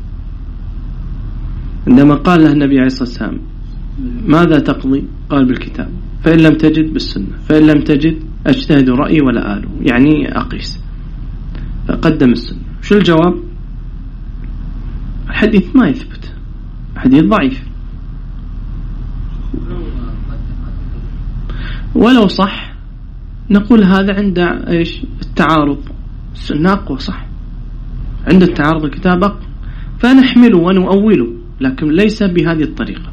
[SPEAKER 1] عندما قال له النبي عليه الصلاة والسلام ماذا تقضي؟ قال بالكتاب، فإن لم تجد بالسنة، فإن لم تجد أجتهد رأيي ولا آله، يعني أقيس. فقدم السنة. شو الجواب؟ الحديث ما يثبت، حديث ضعيف، ولو صح نقول هذا عند إيش التعارض، السنة أقوى صح، عند التعارض الكتاب أقوى، فنحمله ونؤوله، لكن ليس بهذه الطريقة.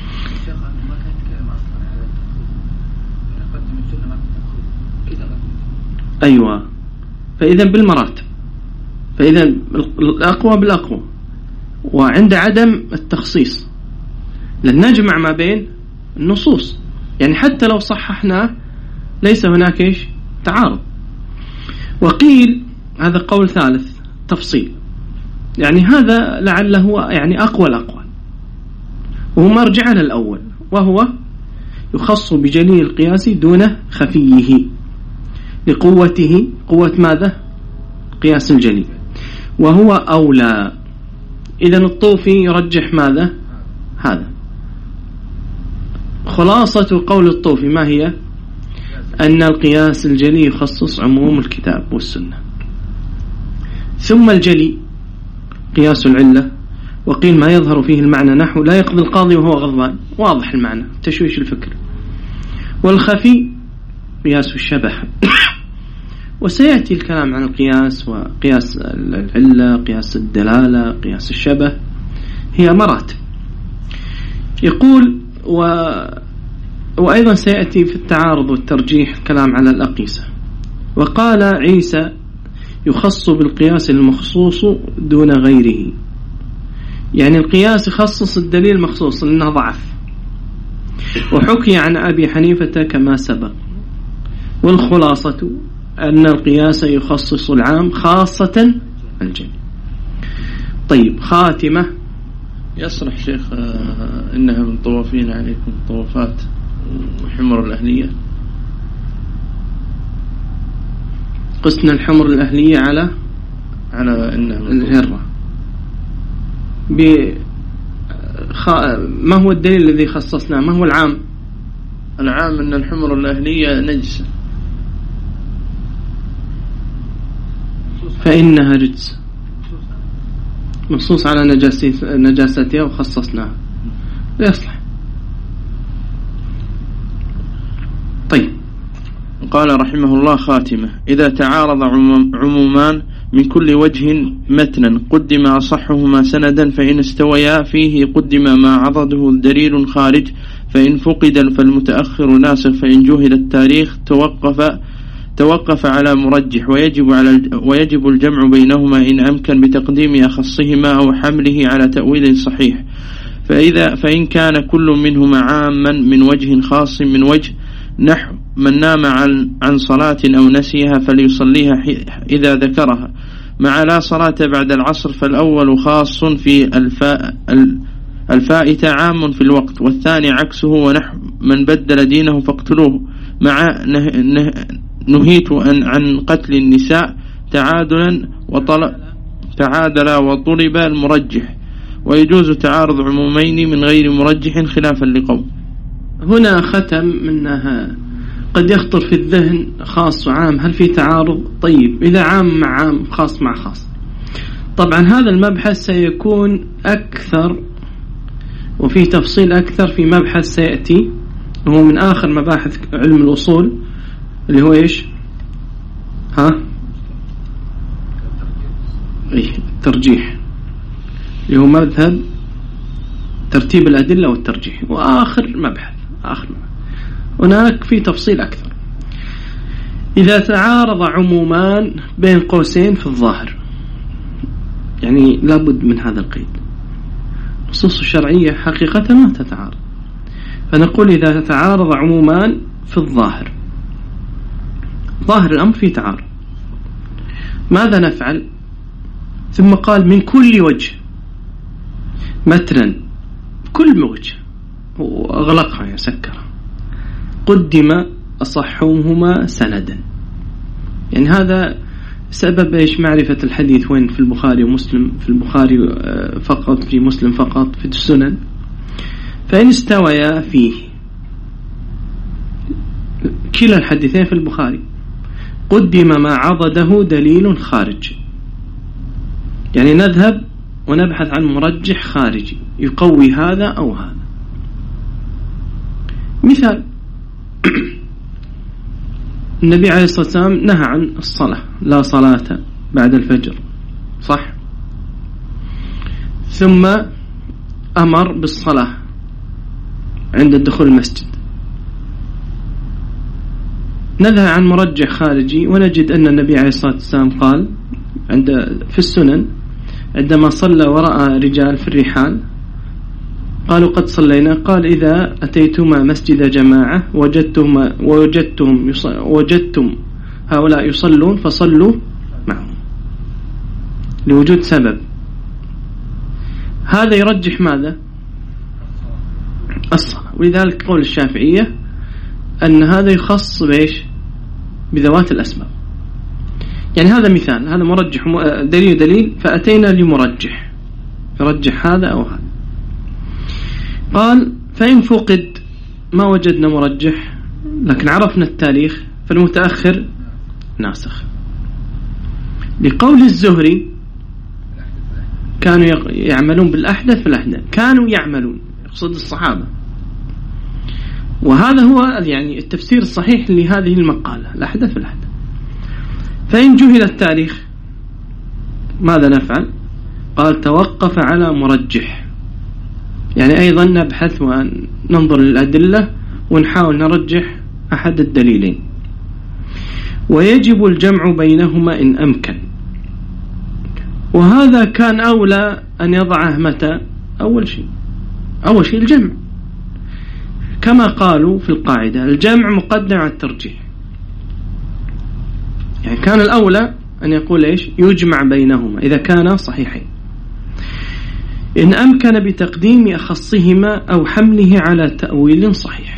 [SPEAKER 1] أيوة، فإذا بالمراتب، فإذا الأقوى بالأقوى، وعند عدم التخصيص لن نجمع ما بين النصوص، يعني حتى لو صححنا ليس هناك إيش تعارض. وقيل هذا قول ثالث تفصيل، يعني هذا لعله يعني أقوى الأقوال، وهو مرجع للأول، وهو يخص بجلي القياس دون خفيه لقوته، قوة ماذا؟ قياس الجلي، وهو أولى. إذن الطوفي يرجح ماذا؟ هذا. خلاصة قول الطوفي ما هي؟ أن القياس الجلي يخصص عموم الكتاب والسنة. ثم الجلي قياس العلة، وقيل ما يظهر فيه المعنى نحو لا يقضي القاضي وهو غضبان، واضح المعنى، تشويش الفكر. والخفي قياس الشبه. وسيأتي الكلام عن القياس وقياس العلة، قياس الدلالة، قياس الشبه، هي مراتب. يقول و... وأيضا سيأتي في التعارض والترجيح الكلام على الأقيسة. وقال عيسى يخص بالقياس المخصوص دون غيره، يعني القياس يخصص الدليل المخصوص لأنه ضعف. وحكي عن أبي حنيفة كما سبق. والخلاصة أن القياس يخصص العام خاصة الجلي. طيب، خاتمة.
[SPEAKER 2] يصلح شيخ إنها من طوافين عليكم طوافات وحمر الأهلية.
[SPEAKER 1] قسنا الحمر الأهلية على
[SPEAKER 2] على إنها
[SPEAKER 1] الهرة. بخ... ما هو الدليل الذي خصصناه؟ ما هو العام؟
[SPEAKER 2] العام أن الحمر الأهلية نجسة،
[SPEAKER 1] فإنها رجس، منصوص على نجاستها وخصصناها، لا يصلح. طيب،
[SPEAKER 2] قال رحمه الله خاتمة: إذا تعارض عمومان من كل وجه متنا قدم أصحهما سندا، فإن استويا فيه قدم ما عضده الدليل خارج، فإن فقد فالمتأخر ناسخ، فإن جهل التاريخ توقف توقف على مرجح، ويجب على ويجب الجمع بينهما إن أمكن بتقديم أخصهما أو حمله على تأويل صحيح. فإذا فإن كان كل منهما عاما من وجه خاص من وجه، نحو من نام عن عن صلاة أو نسيها فليصليها إذا ذكرها، مع لا صلاة بعد العصر، فالأول خاص في الفاء الفائت عام في الوقت، والثاني عكسه، ونحو من بدل دينه فاقتلوه، مع نه نه نهيت عن قتل النساء تعادلا وطلب تعادلا وطلب المرجح، ويجوز تعارض عمومين من غير مرجح خلافا لقوم.
[SPEAKER 1] هنا ختم منها قد يخطر في الذهن خاص وعام، هل في تعارض؟ طيب، إذا عام مع عام، خاص مع خاص. طبعا هذا المبحث سيكون أكثر وفيه تفصيل أكثر في مبحث سيأتي، وهو من آخر مباحث علم الأصول، اللي هو إيش؟ ها؟ إيه، الترجيح، اللي هو مذهب ترتيب الأدلة والترجيح، وآخر مبحث آخر مبحث. هناك في تفصيل أكثر. إذا تعارض عمومان بين قوسين في الظاهر، يعني لابد من هذا القيد، النصوص الشرعية حقيقة ما تتعارض، فنقول إذا تعارض عمومان في الظاهر، ظاهر الأمر في تعارض، ماذا نفعل؟ ثم قال من كل وجه متنا، كل وجه، وأغلقها يسكرها، قدم أصحهما سندا، يعني هذا سبب إيش معرفة الحديث وين في البخاري ومسلم، في البخاري فقط، في مسلم فقط، في السنن. فإن استويا فيه كلا الحديثين في البخاري قدم ما عضده دليل خارجي، يعني نذهب ونبحث عن مرجح خارجي يقوي هذا أو هذا. مثال النبي عليه الصلاة والسلام نهى عن الصلاة، لا صلاة بعد الفجر، صح؟ ثم أمر بالصلاة عند الدخول المسجد. نذهب عن مرجح خارجي ونجد أن النبي عليه الصلاة والسلام قال عند في السنن عندما صلى ورأى رجال في الرحال قالوا قد صلينا، قال إذا أتيتما مسجد جماعة وجدتم وجدتم وجدتم هؤلاء يصلون فصلوا معهم، لوجود سبب. هذا يرجح ماذا؟ الصلاة. ولذلك قول الشافعية أن هذا يخص بإيش؟ بذوات الأسباب. يعني هذا مثال، هذا مرجح دليل دليل فأتينا لمرجح يرجح هذا أو هذا. قال فإن فقد ما وجدنا مرجح لكن عرفنا التاريخ فالمتأخر ناسخ. لقول الزهري كانوا يعملون بالأحدث في الأحدث، كانوا يعملون يقصد الصحابة، وهذا هو يعني التفسير الصحيح لهذه المقالة، الأحدث في الأحدث. فإن جهل التاريخ ماذا نفعل؟ قال توقف على مرجح، يعني أيضا نبحث وننظر للأدلة ونحاول نرجح أحد الدليلين. ويجب الجمع بينهما إن أمكن، وهذا كان أولى أن يضعه متى؟ أول شيء أول شيء الجمع، كما قالوا في القاعدة الجمع مقدم على الترجيح. يعني كان الأولى أن يقول إيش؟ يجمع بينهما إذا كان صحيحين، إن أمكن بتقديم أخصهما أو حمله على تأويل صحيح.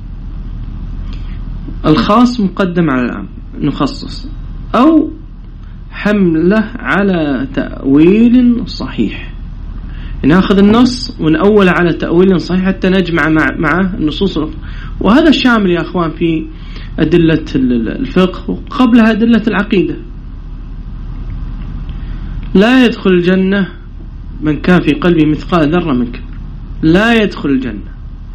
[SPEAKER 1] الخاص مقدم على العام نخصص، أو حمله على تأويل صحيح، ناخذ النص ونأول على تأويل صحيح حتى نجمع مع مع النصوص الأخرى. وهذا شامل يا أخوان في أدلة الفقه وقبلها أدلة العقيدة. لا يدخل الجنة من كان في قلبه مثقال ذرة من كبر، لا يدخل الجنة.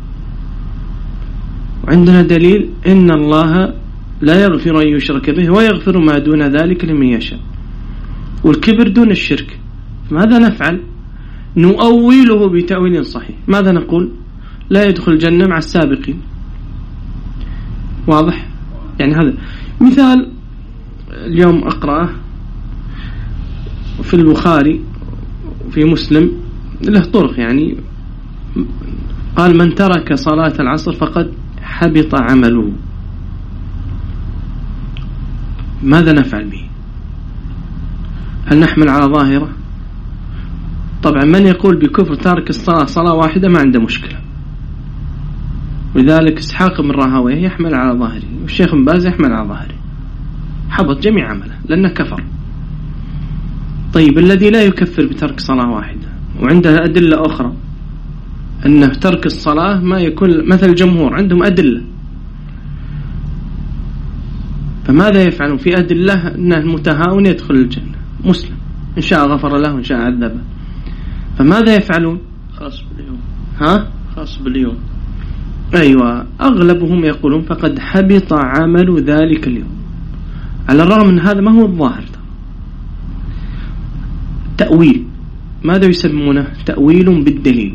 [SPEAKER 1] وعندنا دليل إن الله لا يغفر أن يشرك به ويغفر ما دون ذلك لمن يشاء، والكبر دون الشرك. ماذا نفعل؟ نؤوله بتأويل صحيح. ماذا نقول؟ لا يدخل الجنة مع السابقين. واضح؟ يعني هذا مثال اليوم أقرأه في البخاري في مسلم له طرق، يعني قال من ترك صلاة العصر فقد حبط عمله. ماذا نفعل به؟ هل نحمل على ظاهرة؟ طبعا من يقول بكفر تارك الصلاة صلاة واحدة ما عنده مشكلة، ولذلك إسحاق بن راهويه يحمل على ظاهره، والشيخ بن باز يحمل على ظاهره، حبط جميع عمله لأنه كفر. طيب الذي لا يكفر بترك صلاة واحدة وعنده أدلة أخرى أنه ترك الصلاة ما يكون مثل الجمهور عندهم أدلة، فماذا يفعلون؟ في أدلة أنه المتهاون يدخل الجنة، مسلم إن شاء غفر له وإن شاء عذبه، فماذا يفعلون؟
[SPEAKER 2] خاص باليوم.
[SPEAKER 1] ها؟
[SPEAKER 2] خاص باليوم.
[SPEAKER 1] أيوة، أغلبهم يقولون فقد حبط عمل ذلك اليوم، على الرغم من هذا ما هو الظاهر. تأويل، ماذا يسمونه؟ تأويل بالدليل،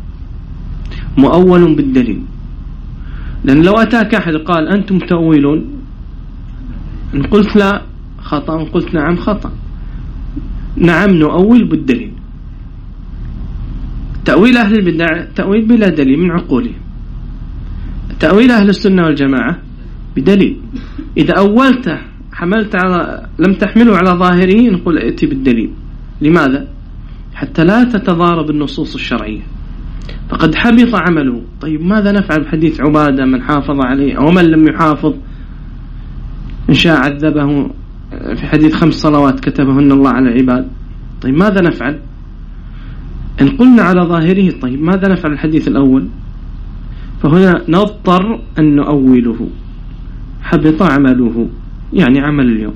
[SPEAKER 1] مؤول بالدليل. لأن لو أتاك أحد قال أنتم تأويلون، إن قلت لا خطأ، إن قلت نعم خطأ. نعم نؤول بالدليل. تأويل أهل البدع تأويل بلا دليل من عقولهم، تأويل أهل السنة والجماعة بدليل. إذا أولته حملت على لم تحمله على ظاهره نقول ائتي بالدليل. لماذا؟ حتى لا تتضارب النصوص الشرعية. فقد حبط عمله. طيب ماذا نفعل بحديث عبادة من حافظ عليه أو من لم يحافظ إن شاء عذبه في حديث خمس صلوات كتبهن الله على العباد. طيب ماذا نفعل إن قلنا على ظاهره؟ طيب ماذا نفعل الحديث الأول؟ فهنا نضطر أن نؤوله حبط عمله، يعني عمل اليوم.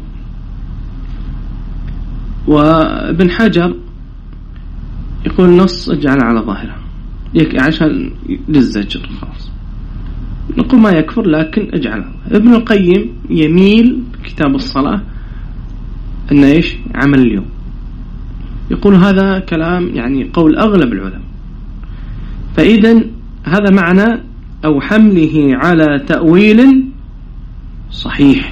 [SPEAKER 1] وابن حجر يقول نص اجعل على ظاهره عشان للزجر خلاص، نقول ما يكفر لكن اجعل. ابن القيم يميل كتاب الصلاة أن إيش عمل اليوم، يقول هذا كلام يعني قول أغلب العلماء. فإذا هذا معنى أو حمله على تأويل صحيح.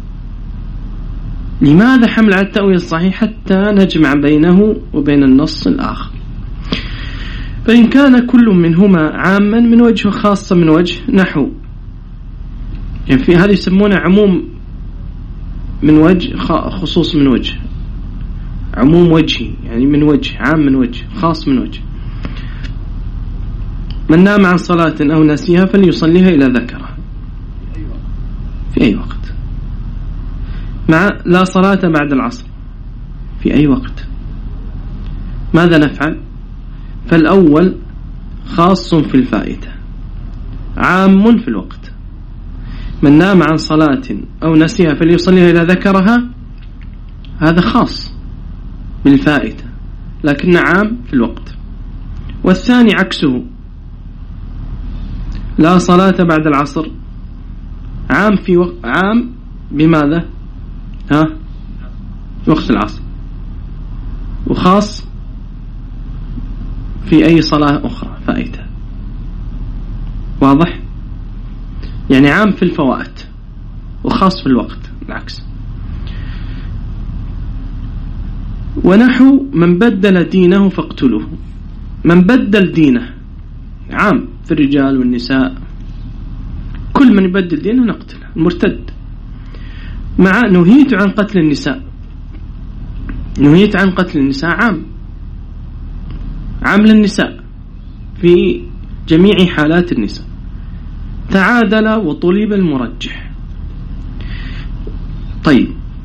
[SPEAKER 1] لماذا حمل على التأويل الصحيح؟ حتى نجمع بينه وبين النص الآخر. فإن كان كل منهما عاما من وجه وخاصا من وجه، نحو يعني في هذه يسمونه عموم من وجه خصوص من وجه، عموم وجهي يعني من وجه، عام من وجه، خاص من وجه. من نام عن صلاة أو نسيها فليصليها إلى ذكرها في أي وقت، مع لا صلاة بعد العصر في أي وقت. ماذا نفعل؟ فالأول خاص في الفائتة عام في الوقت. من نام عن صلاة أو نسيها فليصليها إذا ذكرها، هذا خاص بالفائتة لكن عام في الوقت. والثاني عكسه، لا صلاة بعد العصر، عام في وقت، عام بماذا؟ ها؟ وقت العصر، وخاص في أي صلاة أخرى فائتة. واضح؟ يعني عام في الفوائت وخاص في الوقت العكس. ونحو من بدل دينه فاقتلوه. من بدل دينه عام في الرجال والنساء، كل من يبدل دينه نقتله، المرتد. مع نهيت عن قتل النساء، نهيت عن قتل النساء عام، عام للنساء في جميع حالات النساء. تعادل وطلب المرجح. طيب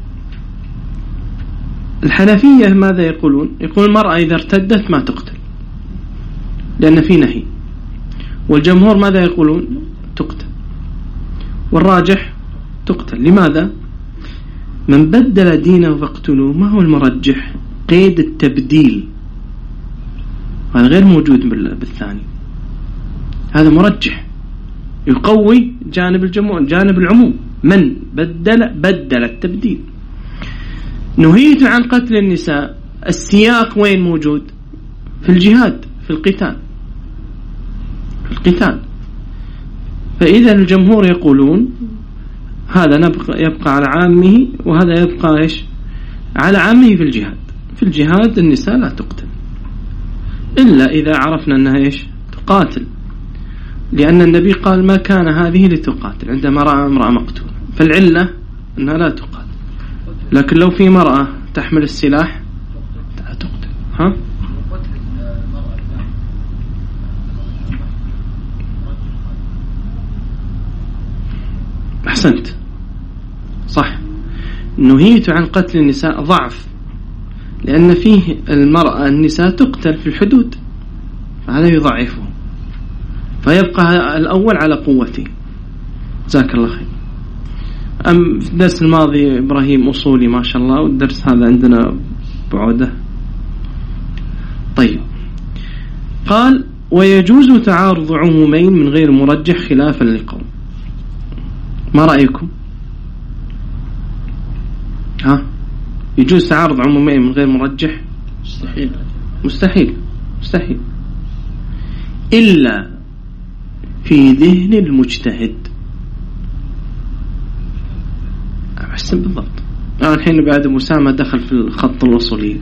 [SPEAKER 1] الحنفية ماذا يقولون؟ يقول المرأة إذا ارتدت ما تقتل لأن في نهي. والجمهور ماذا يقولون؟ تقتل. والراجح تقتل. لماذا؟ من بدل دينه فاقتلوه. ما هو المرجح؟ قيد التبديل، هذا غير موجود بالثاني. هذا مرجح يقوي جانب الجمهور، جانب العموم. من بدل بدل التبديل. نهيت عن قتل النساء، السياق وين موجود؟ في الجهاد، في القتال، في القتال. فإذا الجمهور يقولون هذا نبقى يبقى على عامه، وهذا يبقى إيش؟ على عامه في الجهاد. في الجهاد النساء لا تقتل إلا إذا عرفنا أنها إيش؟ تقاتل، لأن النبي قال ما كان هذه لتقاتل عندما رأى امرأة مقتولة، فالعلة أنها لا تقاتل. لكن لو في مرأة تحمل السلاح لا تقتل. ها؟ أحسنت، صح. نهيت عن قتل النساء ضعف، لأن فيه المرأة النساء تقتل في الحدود، فهذا يضعفه، فيبقى الأول على قوته. جزاك الله خير. أم في الدرس الماضي إبراهيم أصولي ما شاء الله، والدرس هذا عندنا بعودة. طيب قال ويجوز تعارض عمومين من غير مرجح خلافا للقوم. ما رأيكم؟ ها؟ يجوز تعارض عمومين من غير مرجح؟
[SPEAKER 2] مستحيل
[SPEAKER 1] مستحيل مستحيل إلا في ذهن المجتهد. أحسن بالضبط. آه الحين بعد مسامة دخل في الخط الوصولي.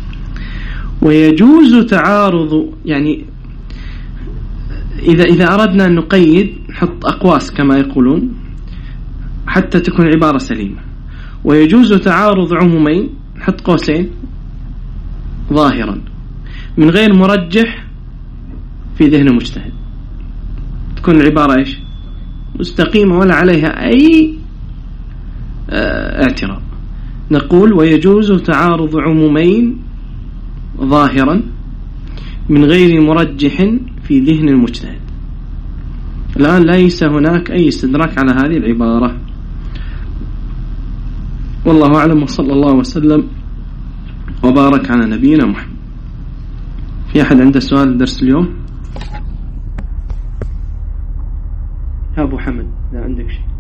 [SPEAKER 1] ويجوز تعارض، يعني إذا إذا أردنا أن نقيد نحط أقواس كما يقولون حتى تكون عبارة سليمة. ويجوز تعارض عمومين، نحط قوسين، ظاهرا من غير مرجح في ذهن مجتهد، تكون العبارة إيش؟ مستقيمة ولا عليها أي اه اعتراض. نقول ويجوز تعارض عمومين ظاهرا من غير مرجح في ذهن المجتهد. الآن ليس هناك أي استدراك على هذه العبارة، والله أعلم، وصلى الله وسلم وبارك على نبينا محمد. في أحد عنده سؤال درس اليوم؟ يا أبو حمد لا عندك شيء؟